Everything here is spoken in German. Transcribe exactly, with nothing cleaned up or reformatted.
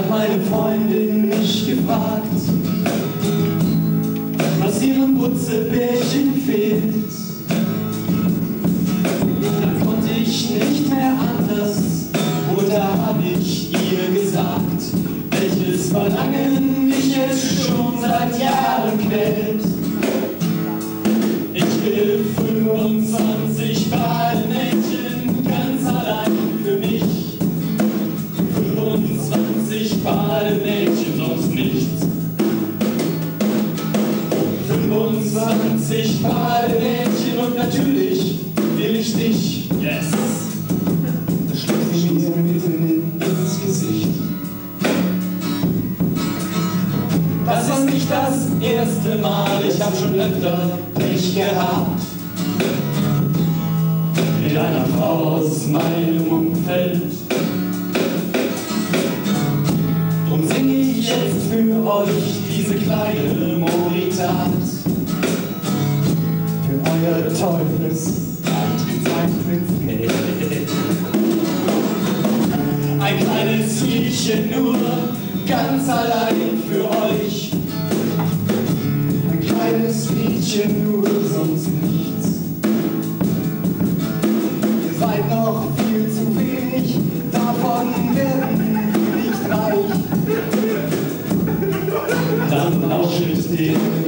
hat meine Freundin mich gefragt, was ihrem Butzebärchen fehlt. Da konnte ich nicht mehr anders, und da hab ich ihr gesagt, welches Verlangen mich jetzt schon seit Jahren quält. Ich will fünfundzwanzig Bademädchen ganz allein für mich. fünfundzwanzig Bademädchen, sonst nichts. fünfundzwanzig Bademädchen und natürlich will ich dich. Yes! Das schlägt mir mitten ins Gesicht. Das ist nicht das erste Mal, ich hab schon öfter Pech gehabt mit einer Frau aus meinem Umfeld. Drum singe ich jetzt für euch diese kleine Moritat für euer teures Eintrittsgeld. Ein kleines Liedchen nur, ganz allein für euch. Ein kleines Liedchen nur, sonst nichts. Ihr seid noch viel zu wenig, davon werden wir nicht reich. Dann lauschet dem